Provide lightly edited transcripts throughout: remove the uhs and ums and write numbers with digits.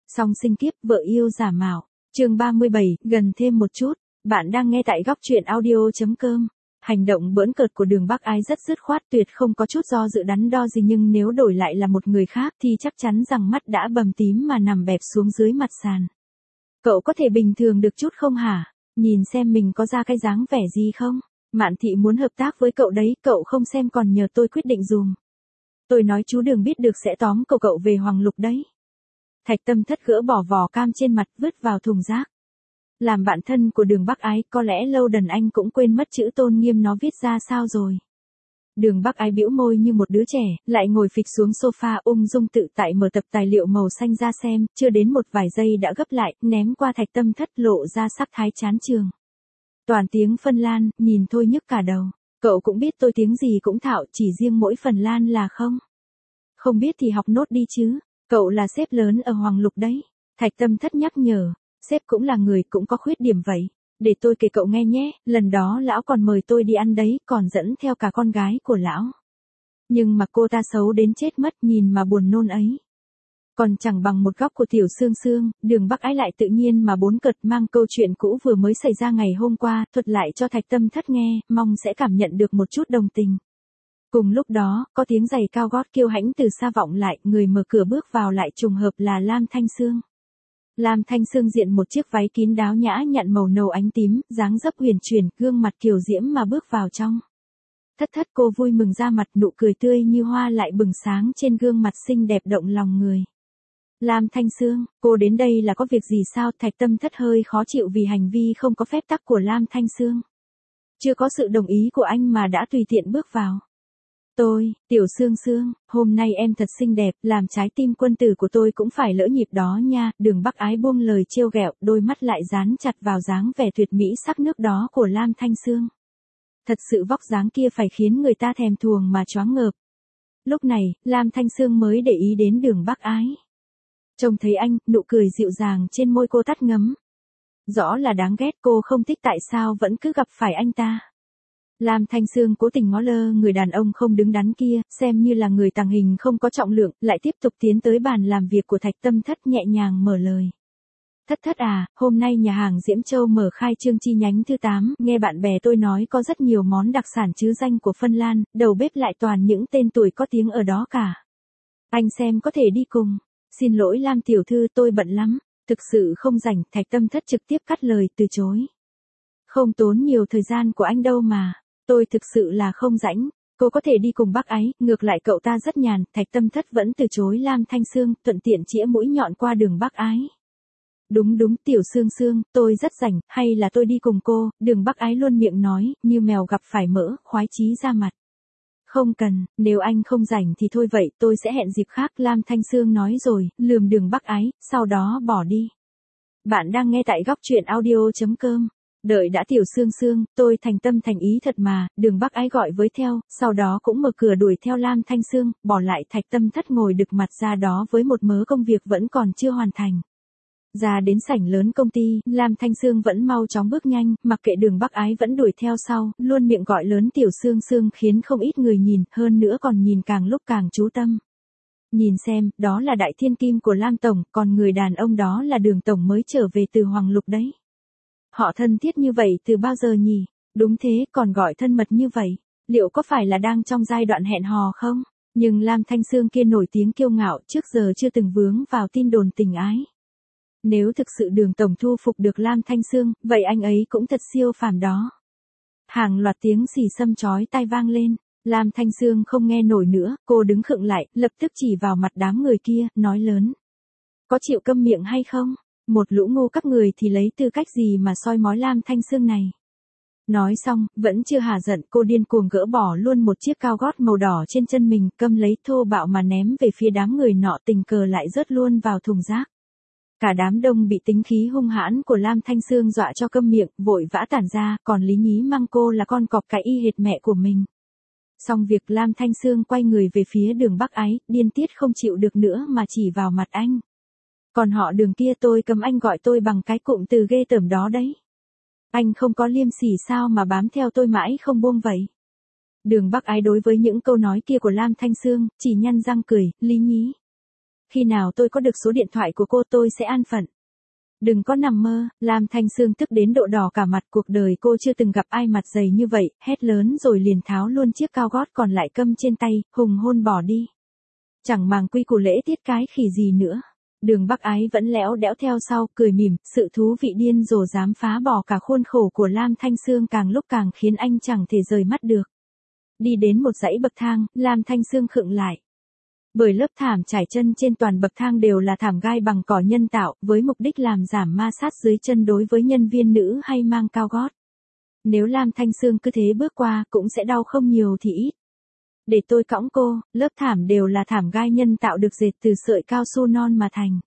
Song sinh kiếp vợ yêu giả mạo. Chương 37, gần thêm một chút. Bạn đang nghe tại góc truyện audio.com. Hành động bỡn cợt của Đường Bắc Ái rất dứt khoát, tuyệt không có chút do dự đắn đo gì, nhưng nếu đổi lại là một người khác thì chắc chắn rằng mắt đã bầm tím mà nằm bẹp xuống dưới mặt sàn. Cậu có thể bình thường được chút không hả? Nhìn xem mình có ra cái dáng vẻ gì không? Mạn Thị muốn hợp tác với cậu đấy, cậu không xem còn nhờ tôi quyết định dùm. Tôi nói chú Đường biết được sẽ tóm cậu về Hoàng Lục đấy. Thạch Tâm Thất gỡ bỏ vỏ cam trên mặt, vứt vào thùng rác. Làm bạn thân của Đường Bắc Ái, có lẽ lâu đần anh cũng quên mất chữ tôn nghiêm nó viết ra sao rồi. Đường Bắc Ái bĩu môi như một đứa trẻ, lại ngồi phịch xuống sofa ung dung tự tại mở tập tài liệu màu xanh ra xem, chưa đến một vài giây đã gấp lại, ném qua Thạch Tâm Thất, lộ ra sắc thái chán chường. Toàn tiếng phân lan, nhìn thôi nhức cả đầu. Cậu cũng biết tôi tiếng gì cũng thạo, chỉ riêng mỗi phần lan là không. Không biết thì học nốt đi chứ, cậu là sếp lớn ở Hoàng Lục đấy. Thạch Tâm Thất nhắc nhở, sếp cũng là người, cũng có khuyết điểm vậy. Để tôi kể cậu nghe nhé, lần đó lão còn mời tôi đi ăn đấy, còn dẫn theo cả con gái của lão. Nhưng mà cô ta xấu đến chết mất, nhìn mà buồn nôn ấy. Còn chẳng bằng một góc của Tiểu Sương Sương, Đường Bắc Ái lại tự nhiên mà bốn cợt mang câu chuyện cũ vừa mới xảy ra ngày hôm qua, thuật lại cho Thạch Tâm Thất nghe, mong sẽ cảm nhận được một chút đồng tình. Cùng lúc đó, có tiếng giày cao gót kiêu hãnh từ xa vọng lại, người mở cửa bước vào lại trùng hợp là Lam Thanh Sương. Lam Thanh Sương diện một chiếc váy kín đáo nhã nhặn màu nâu ánh tím, dáng dấp huyền chuyển, gương mặt kiều diễm mà bước vào trong. Thất cô vui mừng ra mặt, nụ cười tươi như hoa lại bừng sáng trên gương mặt xinh đẹp động lòng người. Lam Thanh Sương, cô đến đây là có việc gì sao? Thạch Tâm Thất hơi khó chịu vì hành vi không có phép tắc của Lam Thanh Sương. Chưa có sự đồng ý của anh mà đã tùy tiện bước vào. Tôi, Tiểu Sương Sương, hôm nay em thật xinh đẹp, làm trái tim quân tử của tôi cũng phải lỡ nhịp đó nha. Đường Bắc Ái buông lời trêu ghẹo, đôi mắt lại dán chặt vào dáng vẻ tuyệt mỹ sắc nước đó của Lam Thanh Sương. Thật sự vóc dáng kia phải khiến người ta thèm thuồng mà choáng ngợp. Lúc này, Lam Thanh Sương mới để ý đến Đường Bắc Ái. Trông thấy anh, nụ cười dịu dàng trên môi cô tắt ngấm. Rõ là đáng ghét, cô không thích tại sao vẫn cứ gặp phải anh ta. Lam Thanh Sương cố tình ngó lơ người đàn ông không đứng đắn kia, xem như là người tàng hình không có trọng lượng, lại tiếp tục tiến tới bàn làm việc của Thạch Tâm Thất nhẹ nhàng mở lời. Thất à, hôm nay nhà hàng Diễm Châu mở khai trương chi nhánh thứ 8, nghe bạn bè tôi nói có rất nhiều món đặc sản chứ danh của Phân Lan, đầu bếp lại toàn những tên tuổi có tiếng ở đó cả. Anh xem có thể đi cùng. Xin lỗi Lam tiểu thư, tôi bận lắm, thực sự không rảnh. Thạch Tâm Thất trực tiếp cắt lời từ chối. Không tốn nhiều thời gian của anh đâu mà, tôi thực sự là không rảnh. Cô có thể đi cùng Bắc Ái, ngược lại cậu ta rất nhàn. Thạch Tâm Thất vẫn từ chối Lam Thanh Sương, thuận tiện chĩa mũi nhọn qua Đường Bắc Ái. Đúng, Tiểu Sương Sương, tôi rất rảnh, hay là tôi đi cùng cô? Đường Bắc Ái luôn miệng nói, như mèo gặp phải mỡ, khoái chí ra mặt. Không cần, nếu anh không rảnh thì thôi vậy, tôi sẽ hẹn dịp khác. Lam Thanh Sương nói rồi, lườm Đường Bắc Ái, sau đó bỏ đi. Bạn đang nghe tại góc truyện audio.com. Đợi đã Tiểu Sương Sương, tôi thành tâm thành ý thật mà. Đường Bắc Ái gọi với theo, sau đó cũng mở cửa đuổi theo Lam Thanh Sương, bỏ lại Thạch Tâm Thất ngồi đực mặt ra đó với một mớ công việc vẫn còn chưa hoàn thành. Ra đến sảnh lớn công ty, Lam Thanh Sương vẫn mau chóng bước nhanh, mặc kệ Đường Bắc Ái vẫn đuổi theo sau, luôn miệng gọi lớn Tiểu Sương Sương khiến không ít người nhìn, hơn nữa còn nhìn càng lúc càng chú tâm. Nhìn xem, đó là đại thiên kim của Lam Tổng, còn người đàn ông đó là Đường Tổng mới trở về từ Hoàng Lục đấy. Họ thân thiết như vậy từ bao giờ nhỉ? Đúng thế, còn gọi thân mật như vậy, liệu có phải là đang trong giai đoạn hẹn hò không? Nhưng Lam Thanh Sương kia nổi tiếng kiêu ngạo, trước giờ chưa từng vướng vào tin đồn tình ái. Nếu thực sự Đường Tổng thu phục được Lam Thanh Sương, vậy anh ấy cũng thật siêu phàm đó. Hàng loạt tiếng xì xăm chói tai vang lên, Lam Thanh Sương không nghe nổi nữa, cô đứng khựng lại, lập tức chỉ vào mặt đám người kia, nói lớn. Có chịu câm miệng hay không? Một lũ ngu các người thì lấy tư cách gì mà soi mói Lam Thanh Sương này? Nói xong, vẫn chưa hả giận, cô điên cuồng gỡ bỏ luôn một chiếc cao gót màu đỏ trên chân mình, câm lấy thô bạo mà ném về phía đám người nọ, tình cờ lại rớt luôn vào thùng rác. Cả đám đông bị tính khí hung hãn của Lam Thanh Sương dọa cho câm miệng, vội vã tản ra, còn Lý Nhí mang cô là con cọp cái y hệt mẹ của mình. Xong việc, Lam Thanh Sương quay người về phía Đường Bắc Ái, điên tiết không chịu được nữa mà chỉ vào mặt anh. Còn họ Đường kia, tôi cấm anh gọi tôi bằng cái cụm từ ghê tởm đó đấy. Anh không có liêm sỉ sao mà bám theo tôi mãi không buông vậy? Đường Bắc Ái đối với những câu nói kia của Lam Thanh Sương, chỉ nhăn răng cười, Lý Nhí. khi nào tôi có được số điện thoại của cô tôi sẽ an phận. Đừng có nằm mơ, Lam Thanh Sương tức đến độ đỏ cả mặt, cuộc đời cô chưa từng gặp ai mặt dày như vậy, hét lớn rồi liền tháo luôn chiếc cao gót còn lại câm trên tay, hùng hôn bỏ đi. Chẳng màng quy củ lễ tiết cái khỉ gì nữa. Đường Bắc Ái vẫn lẽo đẽo theo sau, cười mỉm, sự thú vị điên rồ dám phá bỏ cả khuôn khổ của Lam Thanh Sương càng lúc càng khiến anh chẳng thể rời mắt được. Đi đến một dãy bậc thang, Lam Thanh Sương khựng lại. Bởi lớp thảm trải chân trên toàn bậc thang đều là thảm gai bằng cỏ nhân tạo, với mục đích làm giảm ma sát dưới chân đối với nhân viên nữ hay mang cao gót. Nếu Lam Thanh Sương cứ thế bước qua, cũng sẽ đau không nhiều thì ít. Để tôi cõng cô, lớp thảm đều là thảm gai nhân tạo được dệt từ sợi cao su non mà thành.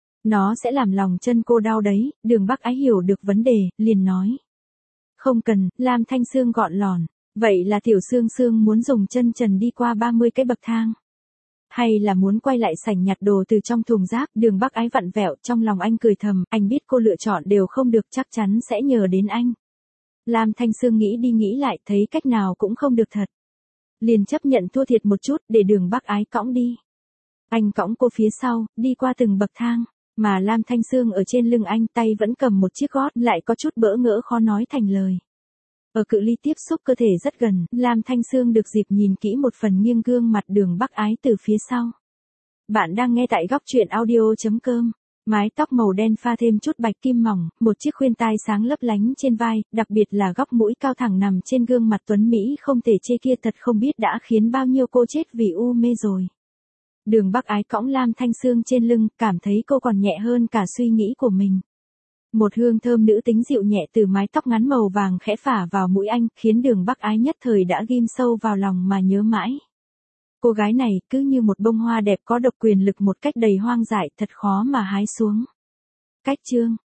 Nó sẽ làm lòng chân cô đau đấy. Đường Bắc Ái hiểu được vấn đề, liền nói. Không cần, Lam Thanh Sương gọn lòn. Vậy là Tiểu Sương Sương muốn dùng chân trần đi qua 30 cái bậc thang. Hay là muốn quay lại sảnh nhặt đồ từ trong thùng rác? Đường Bắc Ái vặn vẹo, trong lòng anh cười thầm, anh biết cô lựa chọn đều không được, chắc chắn sẽ nhờ đến anh. Lam Thanh Sương nghĩ đi nghĩ lại, thấy cách nào cũng không được thật. Liền chấp nhận thua thiệt một chút, để Đường Bắc Ái cõng đi. Anh cõng cô phía sau, đi qua từng bậc thang, mà Lam Thanh Sương ở trên lưng anh, tay vẫn cầm một chiếc gót, lại có chút bỡ ngỡ khó nói thành lời. Ở cự ly tiếp xúc cơ thể rất gần, Lam Thanh Sương được dịp nhìn kỹ một phần nghiêng gương mặt Đường Bắc Ái từ phía sau. Bạn đang nghe tại góc truyện audio.com. Mái tóc màu đen pha thêm chút bạch kim mỏng, một chiếc khuyên tai sáng lấp lánh trên vai, đặc biệt là góc mũi cao thẳng nằm trên gương mặt tuấn Mỹ không thể chê kia, thật không biết đã khiến bao nhiêu cô chết vì u mê rồi. Đường Bắc Ái cõng Lam Thanh Sương trên lưng, cảm thấy cô còn nhẹ hơn cả suy nghĩ của mình. Một hương thơm nữ tính dịu nhẹ từ mái tóc ngắn màu vàng khẽ phả vào mũi anh, khiến Đường Bắc Ái nhất thời đã ghim sâu vào lòng mà nhớ mãi. Cô gái này cứ như một bông hoa đẹp có độc quyền lực một cách đầy hoang dại, thật khó mà hái xuống. Cách chương